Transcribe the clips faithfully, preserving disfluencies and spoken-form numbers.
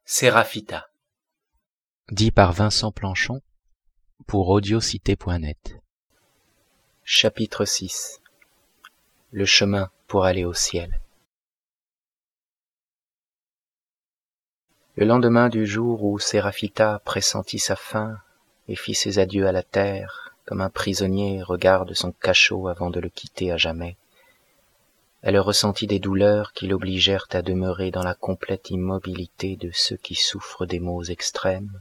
Séraphita. Dit par Vincent Planchon pour audiocité point net. Chapitre six. Le chemin pour aller au ciel. Le lendemain du jour où Séraphita pressentit sa fin et fit ses adieux à la terre, comme un prisonnier regarde son cachot avant de le quitter à jamais, elle ressentit des douleurs qui l'obligèrent à demeurer dans la complète immobilité de ceux qui souffrent des maux extrêmes.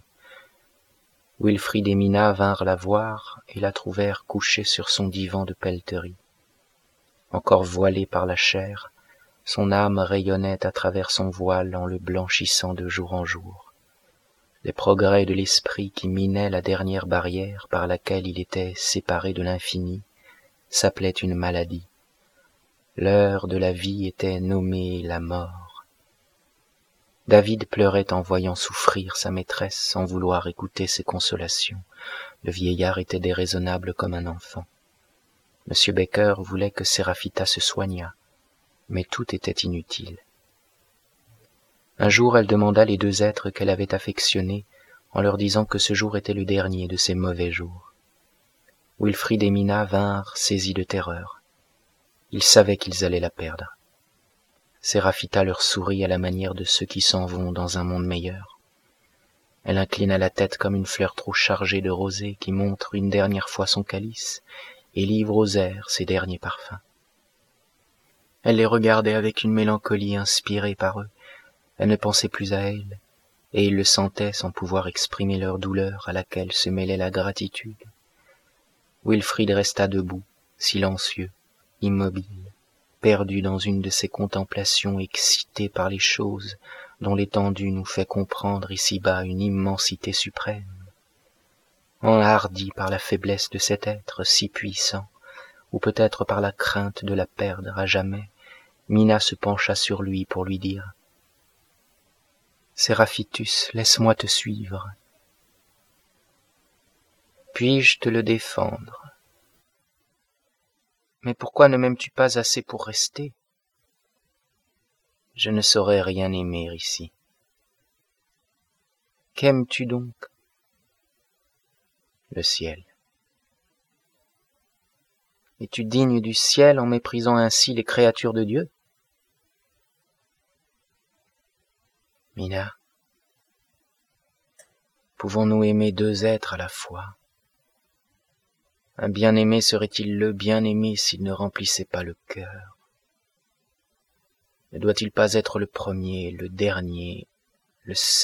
Wilfrid et Mina vinrent la voir et la trouvèrent couchée sur son divan de pelleterie. Encore voilée par la chair, son âme rayonnait à travers son voile en le blanchissant de jour en jour. Les progrès de l'esprit qui minaient la dernière barrière par laquelle il était séparé de l'infini s'appelait une maladie. L'heure de la vie était nommée la mort. David pleurait en voyant souffrir sa maîtresse sans vouloir écouter ses consolations. Le vieillard était déraisonnable comme un enfant. Monsieur Baker voulait que Séraphita se soignât, mais tout était inutile. Un jour, elle demanda les deux êtres qu'elle avait affectionnés en leur disant que ce jour était le dernier de ses mauvais jours. Wilfrid et Mina vinrent saisis de terreur. Ils savaient qu'ils allaient la perdre. Séraphita leur sourit à la manière de ceux qui s'en vont dans un monde meilleur. Elle inclina la tête comme une fleur trop chargée de rosée qui montre une dernière fois son calice et livre aux airs ses derniers parfums. Elle les regardait avec une mélancolie inspirée par eux. Elle ne pensait plus à elle, et ils le sentaient sans pouvoir exprimer leur douleur à laquelle se mêlait la gratitude. Wilfrid resta debout, silencieux, immobile, perdu dans une de ces contemplations excitées par les choses dont l'étendue nous fait comprendre ici-bas une immensité suprême. Enhardi par la faiblesse de cet être si puissant, ou peut-être par la crainte de la perdre à jamais, Mina se pencha sur lui pour lui dire « Séraphitus, laisse-moi te suivre. Puis-je te le défendre ? Mais pourquoi ne m'aimes-tu pas assez pour rester ? Je ne saurais rien aimer ici. Qu'aimes-tu donc ? Le ciel. Es-tu digne du ciel en méprisant ainsi les créatures de Dieu ? Mina, pouvons-nous aimer deux êtres à la fois ? Un bien-aimé serait-il le bien-aimé s'il ne remplissait pas le cœur ? Ne doit-il pas être le premier, le dernier, le seul ?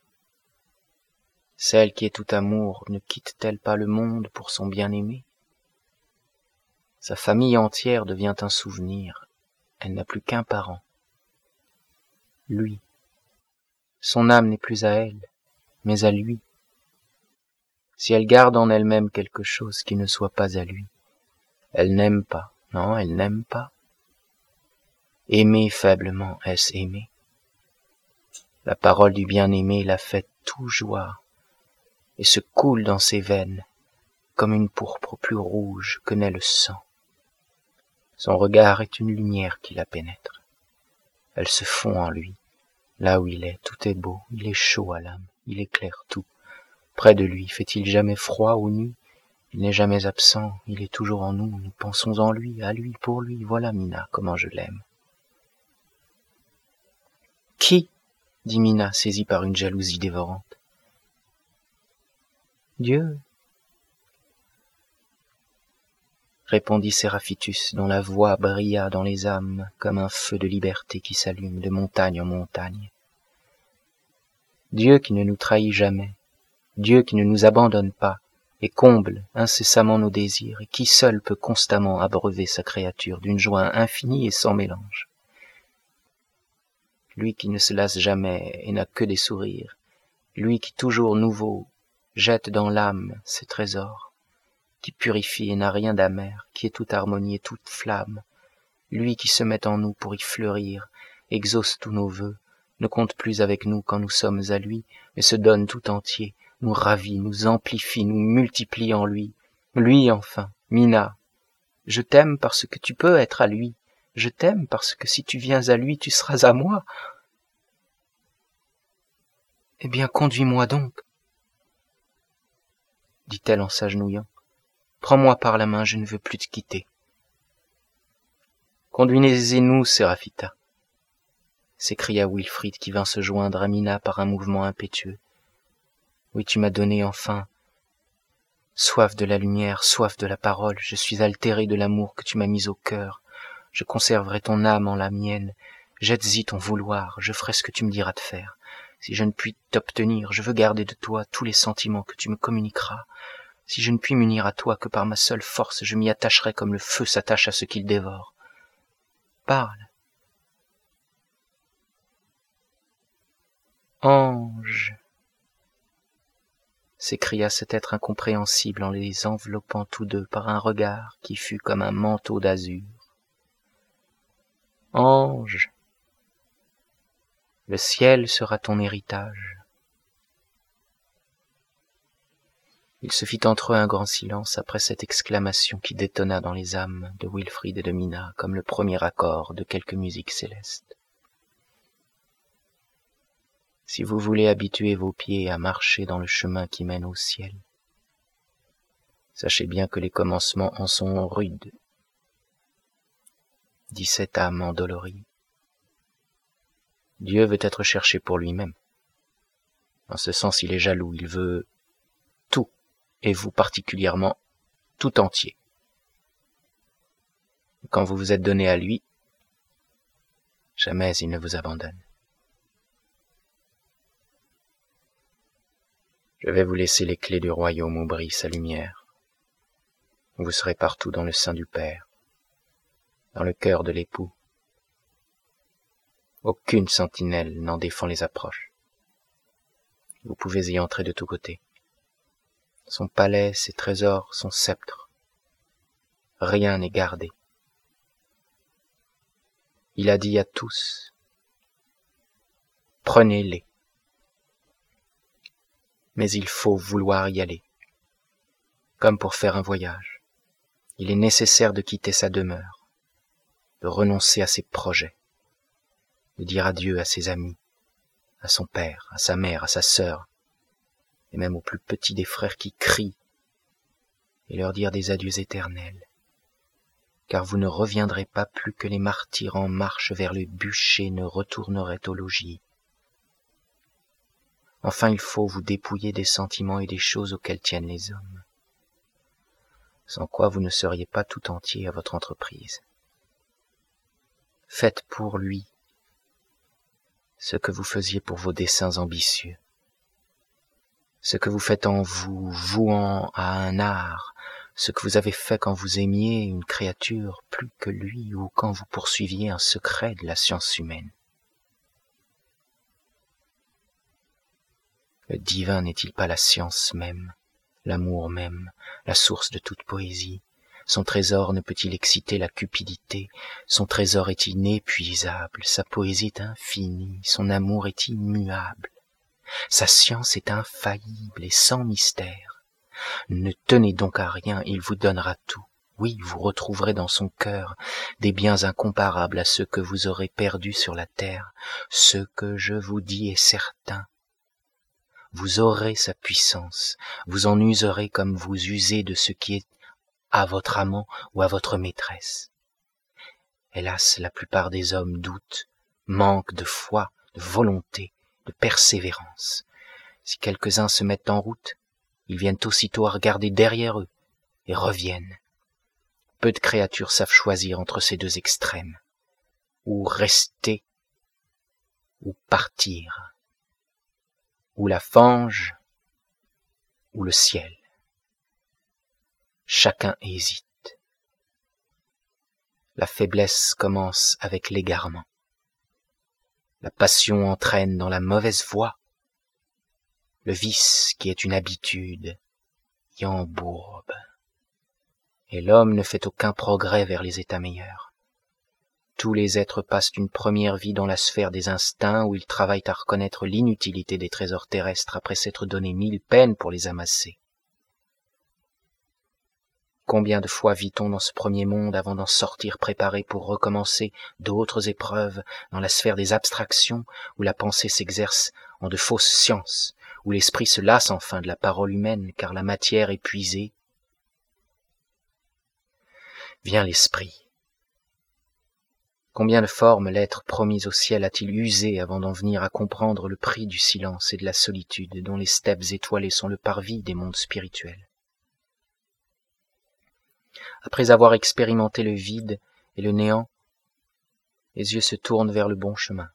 Celle qui est tout amour ne quitte-t-elle pas le monde pour son bien-aimé ? Sa famille entière devient un souvenir, elle n'a plus qu'un parent. Lui, son âme n'est plus à elle, mais à lui. Si elle garde en elle-même quelque chose qui ne soit pas à lui, elle n'aime pas, non, elle n'aime pas. Aimer faiblement, est-ce aimer ? La parole du bien-aimé la fait tout joie, et se coule dans ses veines, comme une pourpre plus rouge que n'est le sang. Son regard est une lumière qui la pénètre. Elle se fond en lui, là où il est, tout est beau, il est chaud à l'âme, il éclaire tout. Près de lui, fait-il jamais froid ou nuit ? Il n'est jamais absent, il est toujours en nous, nous pensons en lui, à lui, pour lui, voilà Mina, comment je l'aime. Qui ? dit Mina, saisie par une jalousie dévorante. Dieu, répondit Séraphitus, dont la voix brilla dans les âmes comme un feu de liberté qui s'allume de montagne en montagne. Dieu qui ne nous trahit jamais, Dieu qui ne nous abandonne pas et comble incessamment nos désirs et qui seul peut constamment abreuver sa créature d'une joie infinie et sans mélange. Lui qui ne se lasse jamais et n'a que des sourires, lui qui toujours nouveau jette dans l'âme ses trésors, qui purifie et n'a rien d'amer, qui est toute harmonie et toute flamme, lui qui se met en nous pour y fleurir, exauce tous nos vœux, ne compte plus avec nous quand nous sommes à lui, mais se donne tout entier, nous ravit, nous amplifie, nous multiplie en lui. Lui enfin, Mina, je t'aime parce que tu peux être à lui, je t'aime parce que si tu viens à lui, tu seras à moi. « Eh bien, conduis-moi donc, dit-elle en s'agenouillant. Prends-moi par la main, je ne veux plus te quitter. Conduisez-nous, Séraphita, s'écria Wilfrid qui vint se joindre à Mina par un mouvement impétueux. Oui, tu m'as donné enfin soif de la lumière, soif de la parole, je suis altéré de l'amour que tu m'as mis au cœur. Je conserverai ton âme en la mienne, jette-y ton vouloir, je ferai ce que tu me diras de faire. Si je ne puis t'obtenir, je veux garder de toi tous les sentiments que tu me communiqueras. Si je ne puis m'unir à toi que par ma seule force, je m'y attacherai comme le feu s'attache à ce qu'il dévore. Parle. Ange, s'écria cet être incompréhensible en les enveloppant tous deux par un regard qui fut comme un manteau d'azur. Ange, le ciel sera ton héritage. Il se fit entre eux un grand silence après cette exclamation qui détonna dans les âmes de Wilfrid et de Mina comme le premier accord de quelque musique céleste. Si vous voulez habituer vos pieds à marcher dans le chemin qui mène au ciel, sachez bien que les commencements en sont rudes, dit cette âme endolorie. Dieu veut être cherché pour lui-même. En ce sens, il est jaloux, il veut tout, et vous particulièrement tout entier. Quand vous vous êtes donné à lui, jamais il ne vous abandonne. Je vais vous laisser les clés du royaume où brille sa lumière. Vous serez partout dans le sein du Père, dans le cœur de l'époux. Aucune sentinelle n'en défend les approches. Vous pouvez y entrer de tous côtés. Son palais, ses trésors, son sceptre. Rien n'est gardé. Il a dit à tous, prenez-les. Mais il faut vouloir y aller. Comme pour faire un voyage, il est nécessaire de quitter sa demeure, de renoncer à ses projets, de dire adieu à ses amis, à son père, à sa mère, à sa sœur, et même aux plus petits des frères qui crient, et leur dire des adieux éternels, car vous ne reviendrez pas plus que les martyrs en marche vers le bûcher ne retourneraient au logis. Enfin, il faut vous dépouiller des sentiments et des choses auxquelles tiennent les hommes, sans quoi vous ne seriez pas tout entier à votre entreprise. Faites pour lui ce que vous faisiez pour vos desseins ambitieux, ce que vous faites en vous vouant à un art, ce que vous avez fait quand vous aimiez une créature plus que lui ou quand vous poursuiviez un secret de la science humaine. Le divin n'est-il pas la science même, l'amour même, la source de toute poésie? Son trésor ne peut-il exciter la cupidité? Son trésor est inépuisable, sa poésie est infinie, son amour est immuable. Sa science est infaillible et sans mystère. Ne tenez donc à rien, il vous donnera tout. Oui, vous retrouverez dans son cœur des biens incomparables à ceux que vous aurez perdus sur la terre. Ce que je vous dis est certain. Vous aurez sa puissance, vous en userez comme vous usez de ce qui est à votre amant ou à votre maîtresse. Hélas, la plupart des hommes doutent, manquent de foi, de volonté, de persévérance. Si quelques-uns se mettent en route, ils viennent aussitôt à regarder derrière eux et reviennent. Peu de créatures savent choisir entre ces deux extrêmes, ou rester, ou partir, ou la fange, ou le ciel. Chacun hésite. La faiblesse commence avec l'égarement. La passion entraîne dans la mauvaise voie. Le vice, qui est une habitude, y embourbe. Et l'homme ne fait aucun progrès vers les états meilleurs. Tous les êtres passent une première vie dans la sphère des instincts où ils travaillent à reconnaître l'inutilité des trésors terrestres après s'être donné mille peines pour les amasser. Combien de fois vit-on dans ce premier monde avant d'en sortir préparé pour recommencer d'autres épreuves dans la sphère des abstractions où la pensée s'exerce en de fausses sciences, où l'esprit se lasse enfin de la parole humaine, car la matière épuisée. Vient l'esprit. Combien de formes l'être promis au ciel a-t-il usé avant d'en venir à comprendre le prix du silence et de la solitude dont les steppes étoilées sont le parvis des mondes spirituels. Après avoir expérimenté le vide et le néant, les yeux se tournent vers le bon chemin.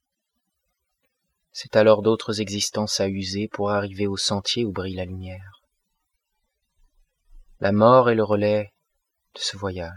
C'est alors d'autres existences à user pour arriver au sentier où brille la lumière. La mort est le relais de ce voyage.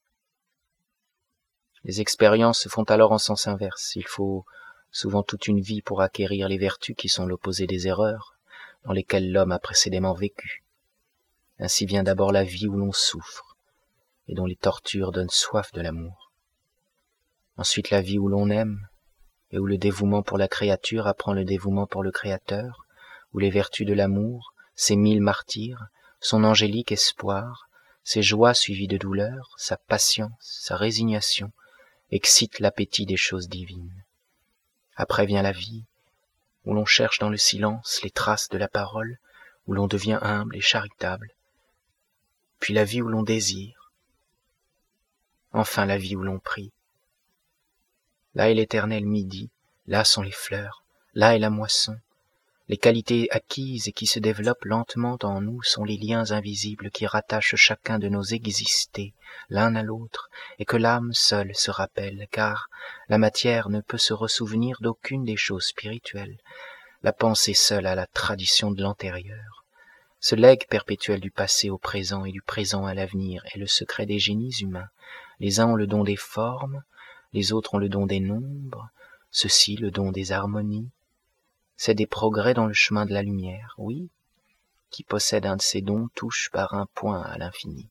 Les expériences se font alors en sens inverse. Il faut souvent toute une vie pour acquérir les vertus qui sont l'opposé des erreurs, dans lesquelles l'homme a précédemment vécu. Ainsi vient d'abord la vie où l'on souffre, et dont les tortures donnent soif de l'amour. Ensuite la vie où l'on aime, et où le dévouement pour la créature apprend le dévouement pour le Créateur, où les vertus de l'amour, ses mille martyrs, son angélique espoir, ses joies suivies de douleur, sa patience, sa résignation, excite l'appétit des choses divines. Après vient la vie, où l'on cherche dans le silence les traces de la parole, où l'on devient humble et charitable. Puis la vie où l'on désire. Enfin la vie où l'on prie. Là est l'éternel midi, là sont les fleurs, là est la moisson. Les qualités acquises et qui se développent lentement en nous sont les liens invisibles qui rattachent chacun de nos existés l'un à l'autre et que l'âme seule se rappelle, car la matière ne peut se ressouvenir d'aucune des choses spirituelles. La pensée seule a la tradition de l'antérieur. Ce legs perpétuel du passé au présent et du présent à l'avenir est le secret des génies humains. Les uns ont le don des formes, les autres ont le don des nombres, ceux-ci le don des harmonies. C'est des progrès dans le chemin de la lumière, oui, qui possède un de ces dons touche par un point à l'infini.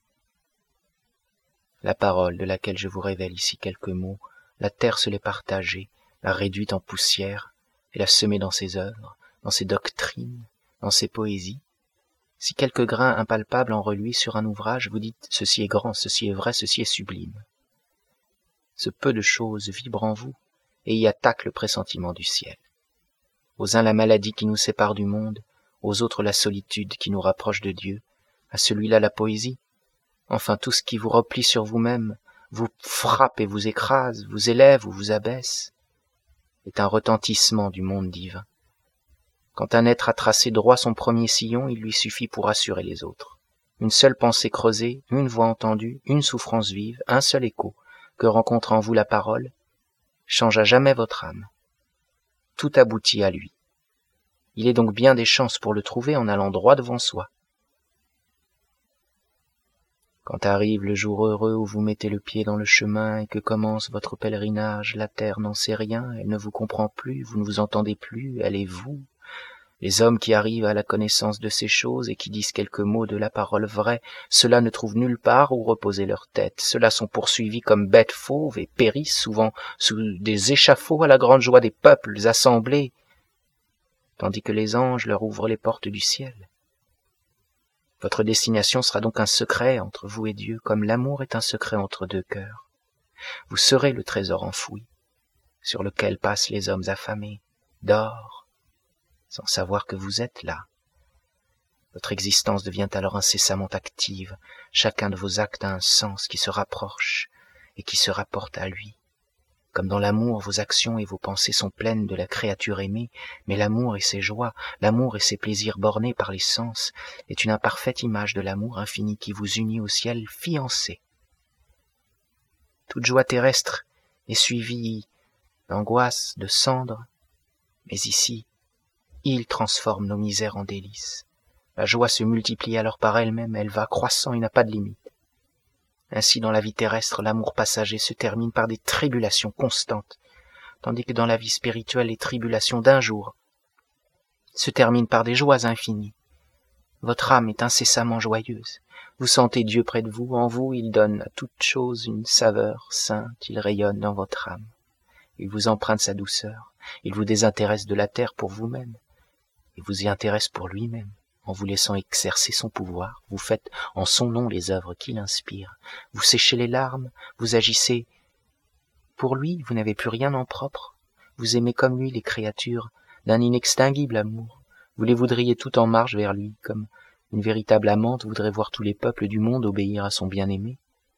La parole de laquelle je vous révèle ici quelques mots, la terre se l'est partagée, l'a réduite en poussière et l'a semée dans ses œuvres, dans ses doctrines, dans ses poésies. Si quelques grains impalpables en reluisent sur un ouvrage, vous dites « ceci est grand, ceci est vrai, ceci est sublime ». Ce peu de choses vibre en vous et y attaque le pressentiment du ciel. Aux uns la maladie qui nous sépare du monde, aux autres la solitude qui nous rapproche de Dieu, à celui-là la poésie. Enfin tout ce qui vous replie sur vous-même, vous frappe et vous écrase, vous élève ou vous abaisse, est un retentissement du monde divin. Quand un être a tracé droit son premier sillon, il lui suffit pour assurer les autres. Une seule pensée creusée, une voix entendue, une souffrance vive, un seul écho, que rencontre en vous la parole, change à jamais votre âme. Tout aboutit à lui. Il est donc bien des chances pour le trouver en allant droit devant soi. Quand arrive le jour heureux où vous mettez le pied dans le chemin et que commence votre pèlerinage, la terre n'en sait rien, elle ne vous comprend plus, vous ne vous entendez plus, elle est vous. Les hommes qui arrivent à la connaissance de ces choses et qui disent quelques mots de la parole vraie, ceux-là ne trouvent nulle part où reposer leur tête. Ceux-là sont poursuivis comme bêtes fauves et périssent souvent sous des échafauds à la grande joie des peuples assemblés, tandis que les anges leur ouvrent les portes du ciel. Votre destination sera donc un secret entre vous et Dieu, comme l'amour est un secret entre deux cœurs. Vous serez le trésor enfoui, sur lequel passent les hommes affamés, d'or, sans savoir que vous êtes là. Votre existence devient alors incessamment active, chacun de vos actes a un sens qui se rapproche et qui se rapporte à lui. Comme dans l'amour, vos actions et vos pensées sont pleines de la créature aimée, mais l'amour et ses joies, l'amour et ses plaisirs bornés par les sens, est une imparfaite image de l'amour infini qui vous unit au ciel fiancé. Toute joie terrestre est suivie d'angoisse, de cendre, mais ici, il transforme nos misères en délices. La joie se multiplie alors par elle-même, elle va croissant et n'a pas de limite. Ainsi, dans la vie terrestre, l'amour passager se termine par des tribulations constantes, tandis que dans la vie spirituelle, les tribulations d'un jour se terminent par des joies infinies. Votre âme est incessamment joyeuse. Vous sentez Dieu près de vous, en vous, il donne à toute chose une saveur sainte, il rayonne dans votre âme. Il vous emprunte sa douceur, il vous désintéresse de la terre pour vous-même. Il vous y intéresse pour lui-même, en vous laissant exercer son pouvoir. Vous faites en son nom les œuvres qu'il inspire. Vous séchez les larmes, vous agissez pour lui, vous n'avez plus rien en propre. Vous aimez comme lui les créatures d'un inextinguible amour. Vous les voudriez tout en marche vers lui, comme une véritable amante voudrait voir tous les peuples du monde obéir à son bien-aimé.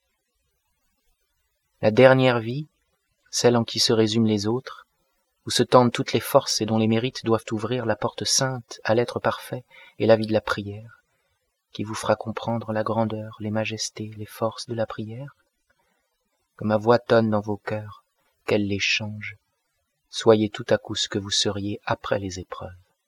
La dernière vie, celle en qui se résument les autres, où se tendent toutes les forces et dont les mérites doivent ouvrir la porte sainte à l'être parfait et la vie de la prière, qui vous fera comprendre la grandeur, les majestés, les forces de la prière. Que ma voix tonne dans vos cœurs, qu'elle les change. Soyez tout à coup ce que vous seriez après les épreuves.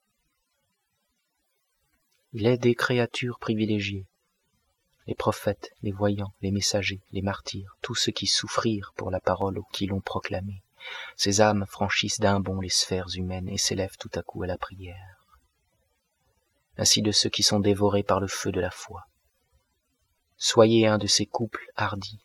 Il est des créatures privilégiées, les prophètes, les voyants, les messagers, les martyrs, tous ceux qui souffrirent pour la parole ou qui l'ont proclamée. Ces âmes franchissent d'un bond les sphères humaines et s'élèvent tout à coup à la prière. Ainsi de ceux qui sont dévorés par le feu de la foi. Soyez un de ces couples hardis.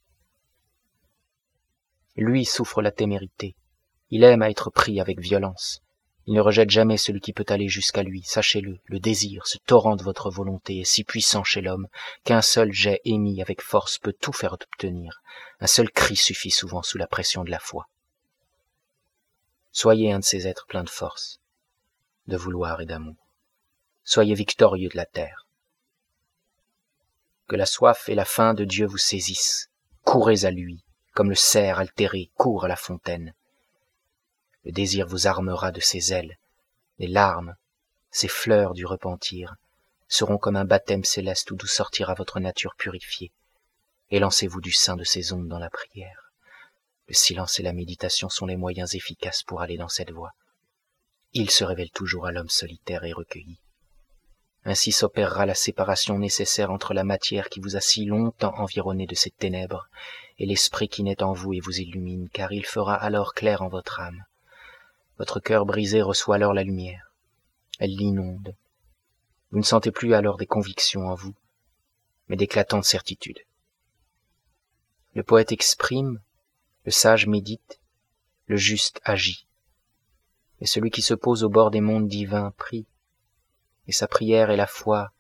Lui souffre la témérité. Il aime à être pris avec violence. Il ne rejette jamais celui qui peut aller jusqu'à lui. Sachez-le, le désir, ce torrent de votre volonté, est si puissant chez l'homme qu'un seul jet émis avec force peut tout faire obtenir. Un seul cri suffit souvent sous la pression de la foi. Soyez un de ces êtres pleins de force, de vouloir et d'amour. Soyez victorieux de la terre. Que la soif et la faim de Dieu vous saisissent. Courez à lui, comme le cerf altéré court à la fontaine. Le désir vous armera de ses ailes. Les larmes, ces fleurs du repentir, seront comme un baptême céleste d'où sortira votre nature purifiée. Élancez-vous du sein de ces ondes dans la prière. Le silence et la méditation sont les moyens efficaces pour aller dans cette voie. Il se révèle toujours à l'homme solitaire et recueilli. Ainsi s'opérera la séparation nécessaire entre la matière qui vous a si longtemps environné de ces ténèbres et l'esprit qui naît en vous et vous illumine, car il fera alors clair en votre âme. Votre cœur brisé reçoit alors la lumière. Elle l'inonde. Vous ne sentez plus alors des convictions en vous, mais d'éclatantes certitudes. Le poète exprime, le sage médite, le juste agit. Et celui qui se pose au bord des mondes divins prie, et sa prière est la foi,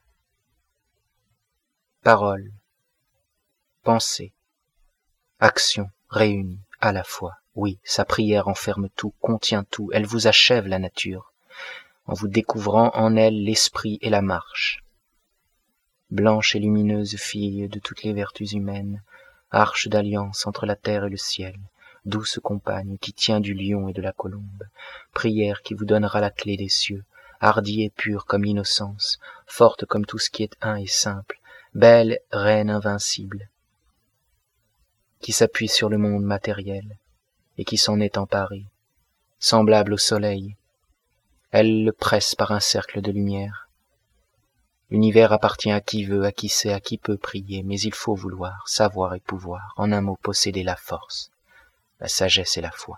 parole, pensée, action réunie à la fois. Oui, sa prière enferme tout, contient tout, elle vous achève la nature, en vous découvrant en elle l'esprit et la marche. Blanche et lumineuse fille de toutes les vertus humaines, arche d'alliance entre la terre et le ciel, douce compagne qui tient du lion et de la colombe, prière qui vous donnera la clé des cieux, hardie et pure comme l'innocence, forte comme tout ce qui est un et simple, belle reine invincible, qui s'appuie sur le monde matériel et qui s'en est emparée, semblable au soleil. Elle le presse par un cercle de lumière. L'univers appartient à qui veut, à qui sait, à qui peut prier, mais il faut vouloir, savoir et pouvoir, en un mot posséder la force, la sagesse et la foi.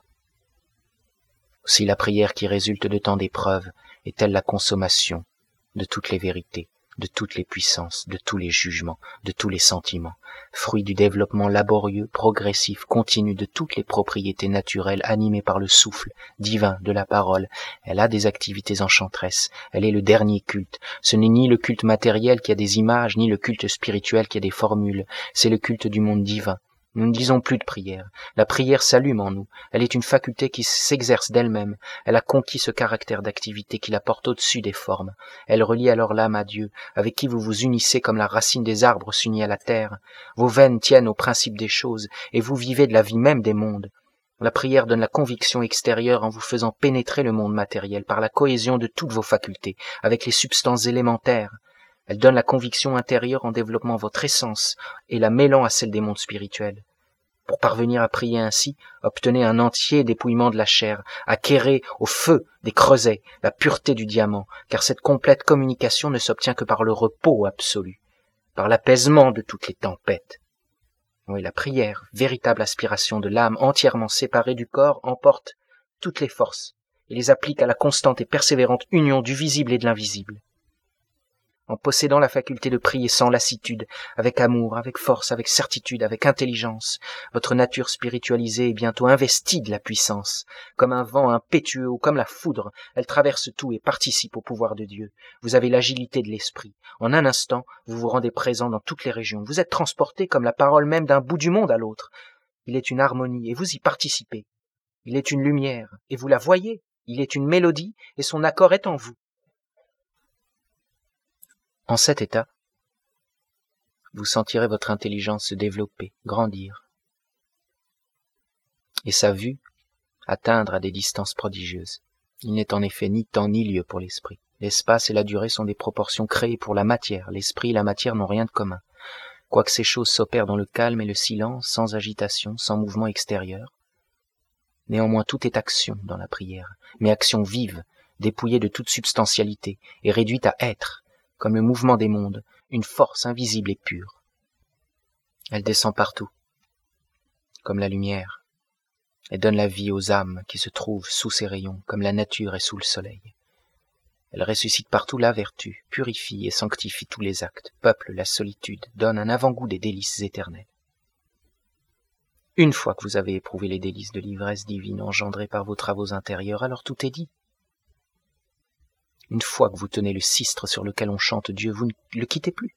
Aussi la prière qui résulte de tant d'épreuves est-elle la consommation de toutes les vérités, de toutes les puissances, de tous les jugements, de tous les sentiments, fruit du développement laborieux, progressif, continu de toutes les propriétés naturelles animées par le souffle divin de la parole. Elle a des activités enchanteresses, elle est le dernier culte. Ce n'est ni le culte matériel qui a des images, ni le culte spirituel qui a des formules, c'est le culte du monde divin. Nous ne disons plus de prière. La prière s'allume en nous. Elle est une faculté qui s'exerce d'elle-même. Elle a conquis ce caractère d'activité qui la porte au-dessus des formes. Elle relie alors l'âme à Dieu, avec qui vous vous unissez comme la racine des arbres s'unit à la terre. Vos veines tiennent au principe des choses, et vous vivez de la vie même des mondes. La prière donne la conviction extérieure en vous faisant pénétrer le monde matériel par la cohésion de toutes vos facultés, avec les substances élémentaires. Elle donne la conviction intérieure en développant votre essence et la mêlant à celle des mondes spirituels. Pour parvenir à prier ainsi, obtenez un entier dépouillement de la chair, acquérez au feu des creusets la pureté du diamant, car cette complète communication ne s'obtient que par le repos absolu, par l'apaisement de toutes les tempêtes. Oui, la prière, véritable aspiration de l'âme entièrement séparée du corps, emporte toutes les forces et les applique à la constante et persévérante union du visible et de l'invisible. En possédant la faculté de prier sans lassitude, avec amour, avec force, avec certitude, avec intelligence, votre nature spiritualisée est bientôt investie de la puissance. Comme un vent impétueux ou comme la foudre, elle traverse tout et participe au pouvoir de Dieu. Vous avez l'agilité de l'esprit. En un instant, vous vous rendez présent dans toutes les régions. Vous êtes transporté comme la parole même d'un bout du monde à l'autre. Il est une harmonie et vous y participez. Il est une lumière et vous la voyez. Il est une mélodie et son accord est en vous. En cet état, vous sentirez votre intelligence se développer, grandir, et sa vue atteindre à des distances prodigieuses. Il n'est en effet ni temps ni lieu pour l'esprit. L'espace et la durée sont des proportions créées pour la matière. L'esprit et la matière n'ont rien de commun. Quoique ces choses s'opèrent dans le calme et le silence, sans agitation, sans mouvement extérieur, néanmoins tout est action dans la prière, mais action vive, dépouillée de toute substantialité, et réduite à être, comme le mouvement des mondes, une force invisible et pure. Elle descend partout, comme la lumière, et donne la vie aux âmes qui se trouvent sous ses rayons, comme la nature est sous le soleil. Elle ressuscite partout la vertu, purifie et sanctifie tous les actes, peuple la solitude, donne un avant-goût des délices éternelles. Une fois que vous avez éprouvé les délices de l'ivresse divine engendrées par vos travaux intérieurs, alors tout est dit. Une fois que vous tenez le sistre sur lequel on chante Dieu, vous ne le quittez plus.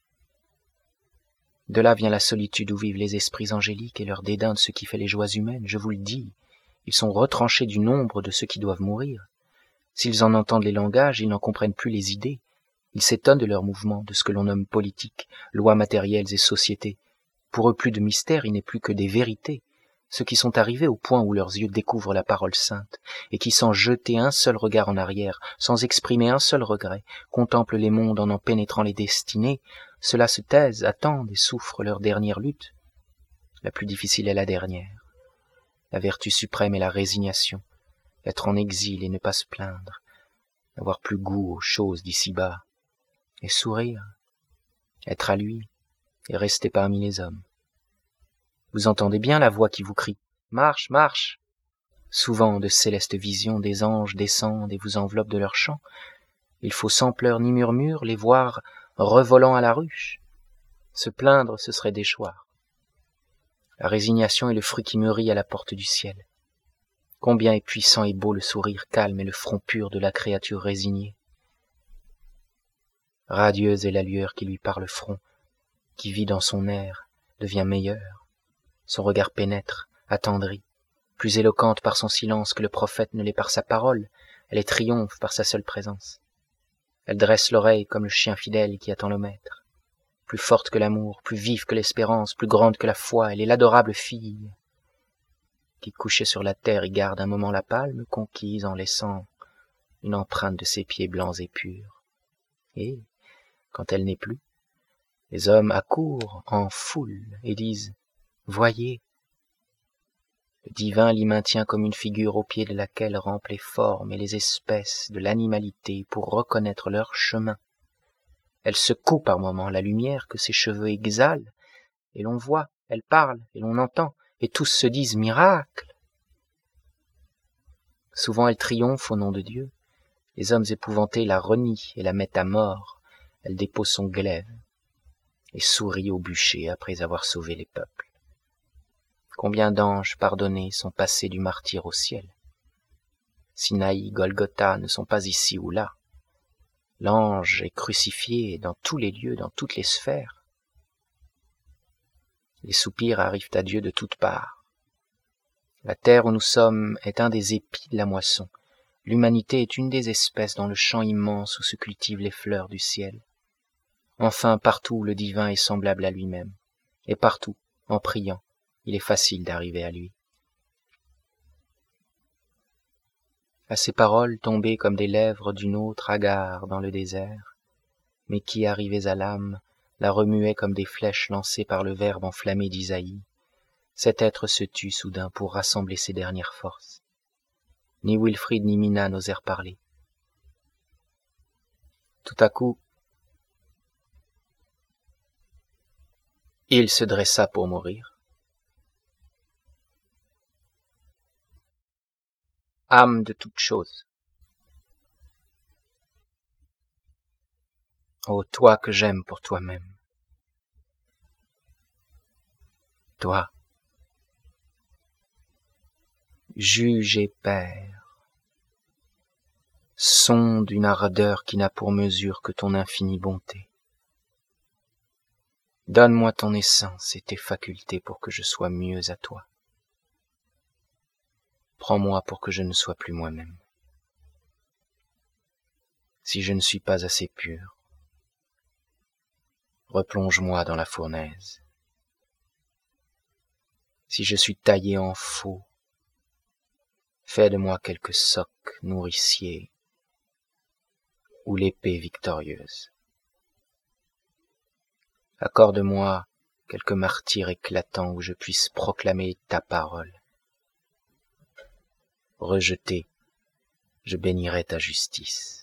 De là vient la solitude où vivent les esprits angéliques et leur dédain de ce qui fait les joies humaines. Je vous le dis, ils sont retranchés du nombre de ceux qui doivent mourir. S'ils en entendent les langages, ils n'en comprennent plus les idées. Ils s'étonnent de leurs mouvements, de ce que l'on nomme politique, lois matérielles et sociétés. Pour eux, plus de mystère, il n'est plus que des vérités. Ceux qui sont arrivés au point où leurs yeux découvrent la parole sainte, et qui, sans jeter un seul regard en arrière, sans exprimer un seul regret, contemplent les mondes en en pénétrant les destinées, ceux-là se taisent, attendent et souffrent leur dernière lutte. La plus difficile est la dernière. La vertu suprême est la résignation, être en exil et ne pas se plaindre, n'avoir plus goût aux choses d'ici-bas, et sourire, être à lui, et rester parmi les hommes. Vous entendez bien la voix qui vous crie « Marche, marche !» Souvent, de célestes visions des anges descendent et vous enveloppent de leur chant. Il faut sans pleurs ni murmures les voir revolant à la ruche. Se plaindre, ce serait déchoir. La résignation est le fruit qui mûrit à la porte du ciel. Combien est puissant et beau le sourire calme et le front pur de la créature résignée. Radieuse est la lueur qui lui parle le front, qui vit dans son air, devient meilleure. Son regard pénètre, attendri, plus éloquente par son silence que le prophète ne l'est par sa parole, elle est triomphe par sa seule présence. Elle dresse l'oreille comme le chien fidèle qui attend le maître. Plus forte que l'amour, plus vive que l'espérance, plus grande que la foi, elle est l'adorable fille qui, couchée sur la terre, y garde un moment la palme conquise en laissant une empreinte de ses pieds blancs et purs. Et, quand elle n'est plus, les hommes accourent en foule et disent « Voyez !» Le divin l'y maintient comme une figure au pied de laquelle rampent les formes et les espèces de l'animalité pour reconnaître leur chemin. Elle secoue par moments la lumière que ses cheveux exhalent, et l'on voit, elle parle, et l'on entend, et tous se disent « Miracle !» Souvent elle triomphe au nom de Dieu. Les hommes épouvantés la renient et la mettent à mort. Elle dépose son glaive et sourit au bûcher après avoir sauvé les peuples. Combien d'anges pardonnés sont passés du martyre au ciel. Sinaï, Golgotha ne sont pas ici ou là. L'ange est crucifié dans tous les lieux, dans toutes les sphères. Les soupirs arrivent à Dieu de toutes parts. La terre où nous sommes est un des épis de la moisson. L'humanité est une des espèces dans le champ immense où se cultivent les fleurs du ciel. Enfin, partout où le divin est semblable à lui-même, et partout, en priant, il est facile d'arriver à lui. À ces paroles tombées comme des lèvres d'une autre hagard dans le désert, mais qui, arrivées à l'âme, la remuaient comme des flèches lancées par le verbe enflammé d'Isaïe, cet être se tut soudain pour rassembler ses dernières forces. Ni Wilfrid ni Mina n'osèrent parler. Tout à coup, il se dressa pour mourir. Âme de toute chose. Ô toi que j'aime pour toi-même. Toi, juge et père, sonde d'une ardeur qui n'a pour mesure que ton infinie bonté. Donne-moi ton essence et tes facultés pour que je sois mieux à toi. Prends-moi pour que je ne sois plus moi-même. si je ne suis pas assez pur, replonge-moi dans la fournaise. Si je suis taillé en faux, fais de moi quelque soc nourricier ou l'épée victorieuse. Accorde-moi quelque martyre éclatant où je puisse proclamer ta parole. Rejeté, je bénirai ta justice.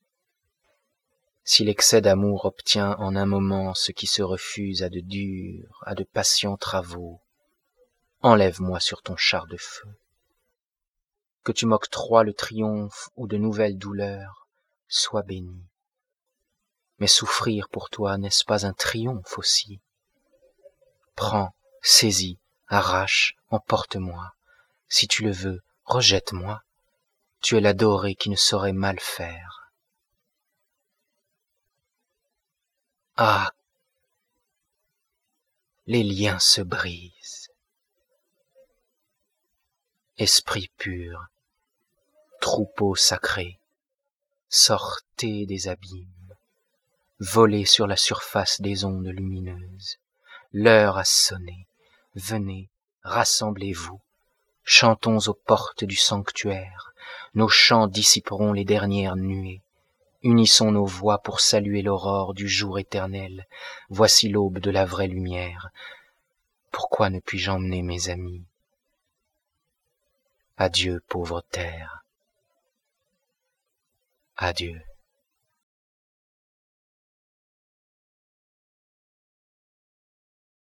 Si l'excès d'amour obtient en un moment ce qui se refuse à de durs, à de patients travaux, enlève-moi sur ton char de feu. Que tu m'octroies le triomphe ou de nouvelles douleurs, sois béni. Mais souffrir pour toi, n'est-ce pas un triomphe aussi? Prends, saisis, arrache, emporte-moi. Si tu le veux, rejette-moi. Tu es l'adoré qui ne saurait mal faire. Ah! Les liens se brisent. Esprit pur, troupeau sacré, sortez des abîmes, volez sur la surface des ondes lumineuses. L'heure a sonné, venez, rassemblez-vous, chantons aux portes du sanctuaire, nos chants dissiperont les dernières nuées. Unissons nos voix pour saluer l'aurore du jour éternel. Voici l'aube de la vraie lumière. Pourquoi ne puis-je emmener mes amis? Adieu, pauvre terre. Adieu.